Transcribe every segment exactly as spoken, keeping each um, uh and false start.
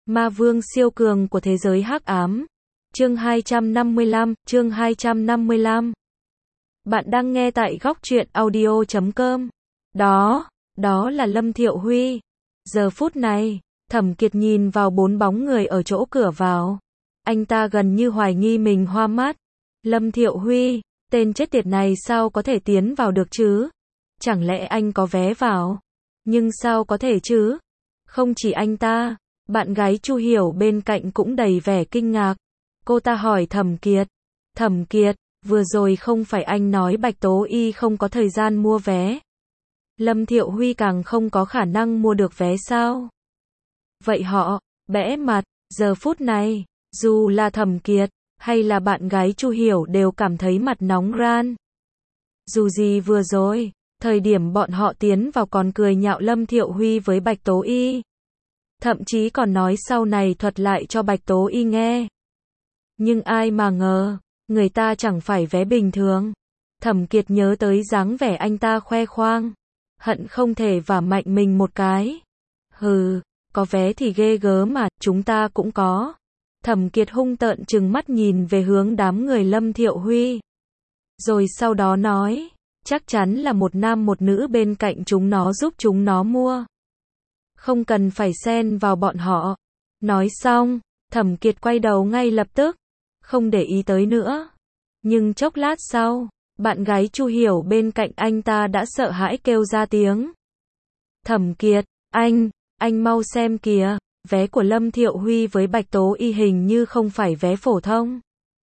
Ma vương siêu cường của thế giới hắc ám. Chương hai trăm năm mươi lăm, chương hai trăm năm mươi lăm. Bạn đang nghe tại góc truyện audio chấm com. Đó, đó là Lâm Thiệu Huy. Giờ phút này, Thẩm Kiệt nhìn vào bốn bóng người ở chỗ cửa vào. Anh ta gần như hoài nghi mình hoa mắt. Lâm Thiệu Huy, tên chết tiệt này sao có thể tiến vào được chứ? Chẳng lẽ anh có vé vào? Nhưng sao có thể chứ? Không chỉ anh ta, bạn gái Chu Hiểu bên cạnh cũng đầy vẻ kinh ngạc. Cô ta hỏi Thẩm Kiệt. Thẩm Kiệt, vừa rồi không phải anh nói Bạch Tố Y không có thời gian mua vé. Lâm Thiệu Huy càng không có khả năng mua được vé sao? Vậy họ, bẽ mặt, giờ phút này, dù là Thẩm Kiệt, hay là bạn gái Chu Hiểu đều cảm thấy mặt nóng ran. Dù gì vừa rồi, thời điểm bọn họ tiến vào còn cười nhạo Lâm Thiệu Huy với Bạch Tố Y. Thậm chí còn nói sau này thuật lại cho Bạch Tố Y nghe. Nhưng ai mà ngờ, người ta chẳng phải vé bình thường. Thẩm Kiệt nhớ tới dáng vẻ anh ta khoe khoang, hận không thể vả mạnh mình một cái. Hừ, có vé thì ghê gớm mà, chúng ta cũng có. Thẩm Kiệt hung tợn trừng mắt nhìn về hướng đám người Lâm Thiệu Huy. Rồi sau đó nói, chắc chắn là một nam một nữ bên cạnh chúng nó giúp chúng nó mua. Không cần phải xen vào bọn họ. Nói xong, Thẩm Kiệt quay đầu ngay lập tức, không để ý tới nữa. Nhưng chốc lát sau, bạn gái Chu Hiểu bên cạnh anh ta đã sợ hãi kêu ra tiếng. Thẩm Kiệt, anh, anh mau xem kìa, vé của Lâm Thiệu Huy với Bạch Tố Y hình như không phải vé phổ thông.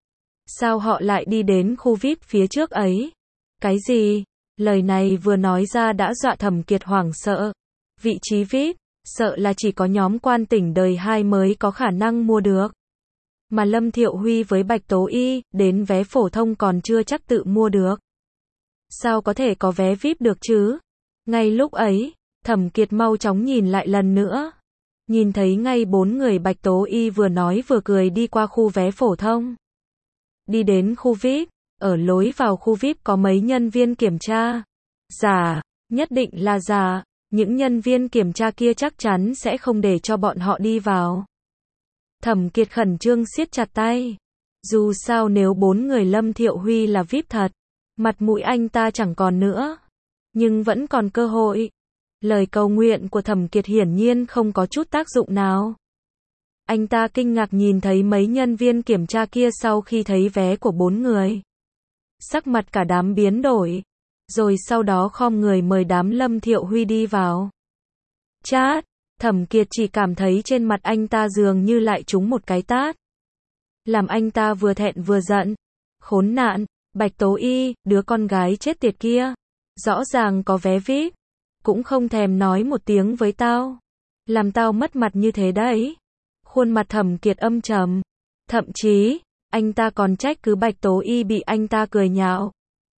Sao họ lại đi đến khu vi ai pi phía trước ấy? Cái gì? Lời này vừa nói ra đã dọa Thẩm Kiệt hoảng sợ. Vị trí vi ai pi, sợ là chỉ có nhóm quan tỉnh đời hai mới có khả năng mua được. Mà Lâm Thiệu Huy với Bạch Tố Y, đến vé phổ thông còn chưa chắc tự mua được. Sao có thể có vé vi ai pi được chứ? Ngay lúc ấy, Thẩm Kiệt mau chóng nhìn lại lần nữa. Nhìn thấy ngay bốn người Bạch Tố Y vừa nói vừa cười đi qua khu vé phổ thông. Đi đến khu vi ai pi, ở lối vào khu vi ai pi có mấy nhân viên kiểm tra. Giả, nhất định là giả, những nhân viên kiểm tra kia chắc chắn sẽ không để cho bọn họ đi vào. Thẩm Kiệt khẩn trương siết chặt tay. Dù sao nếu bốn người Lâm Thiệu Huy là vi ai pi thật, mặt mũi anh ta chẳng còn nữa. Nhưng vẫn còn cơ hội. Lời cầu nguyện của Thẩm Kiệt hiển nhiên không có chút tác dụng nào. Anh ta kinh ngạc nhìn thấy mấy nhân viên kiểm tra kia sau khi thấy vé của bốn người. Sắc mặt cả đám biến đổi. Rồi sau đó khom người mời đám Lâm Thiệu Huy đi vào. Chát, Thẩm Kiệt chỉ cảm thấy trên mặt anh ta dường như lại trúng một cái tát. Làm anh ta vừa thẹn vừa giận. Khốn nạn, Bạch Tố Y, đứa con gái chết tiệt kia. Rõ ràng có vé vi ai pi, cũng không thèm nói một tiếng với tao. Làm tao mất mặt như thế đấy. Khuôn mặt Thẩm Kiệt âm trầm. Thậm chí, anh ta còn trách cứ Bạch Tố Y bị anh ta cười nhạo.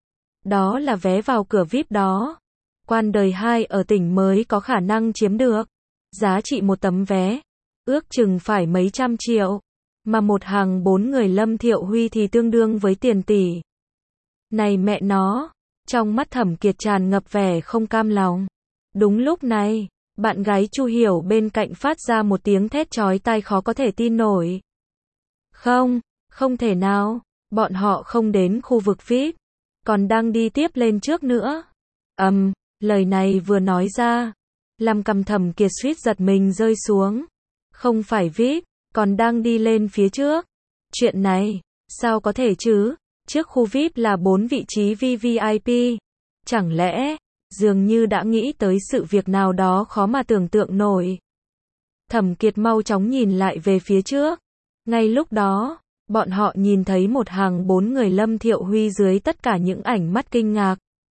Đó là vé vào cửa vi ai pi đó. Quan đời hai ở tỉnh mới có khả năng chiếm được. Giá trị một tấm vé, ước chừng phải mấy trăm triệu. Mà một hàng bốn người Lâm Thiệu Huy thì tương đương với tiền tỷ. Này mẹ nó, trong mắt Thẩm Kiệt tràn ngập vẻ không cam lòng. Đúng lúc này, bạn gái Chu Hiểu bên cạnh phát ra một tiếng thét chói tai khó có thể tin nổi. Không, không thể nào, bọn họ không đến khu vực vi ai pi, còn đang đi tiếp lên trước nữa. Ầm, um, lời này vừa nói ra, làm cằm Thẩm Kiệt suýt giật mình rơi xuống. Không phải vi ai pi, còn đang đi lên phía trước. Chuyện này, sao có thể chứ? Trước khu vi ai pi là bốn vị trí vi ai pi. Chẳng lẽ, dường như đã nghĩ tới sự việc nào đó khó mà tưởng tượng nổi. Thẩm Kiệt mau chóng nhìn lại về phía trước. Ngay lúc đó, bọn họ nhìn thấy một hàng bốn người Lâm Thiệu Huy dưới tất cả những ánh mắt kinh ngạc,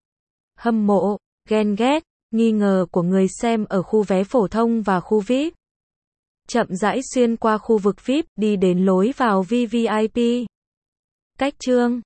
hâm mộ, ghen ghét, nghi ngờ của người xem ở khu vé phổ thông và khu vi ai pi. Chậm rãi xuyên qua khu vực vi ai pi, đi đến lối vào vi ai pi. Cách chương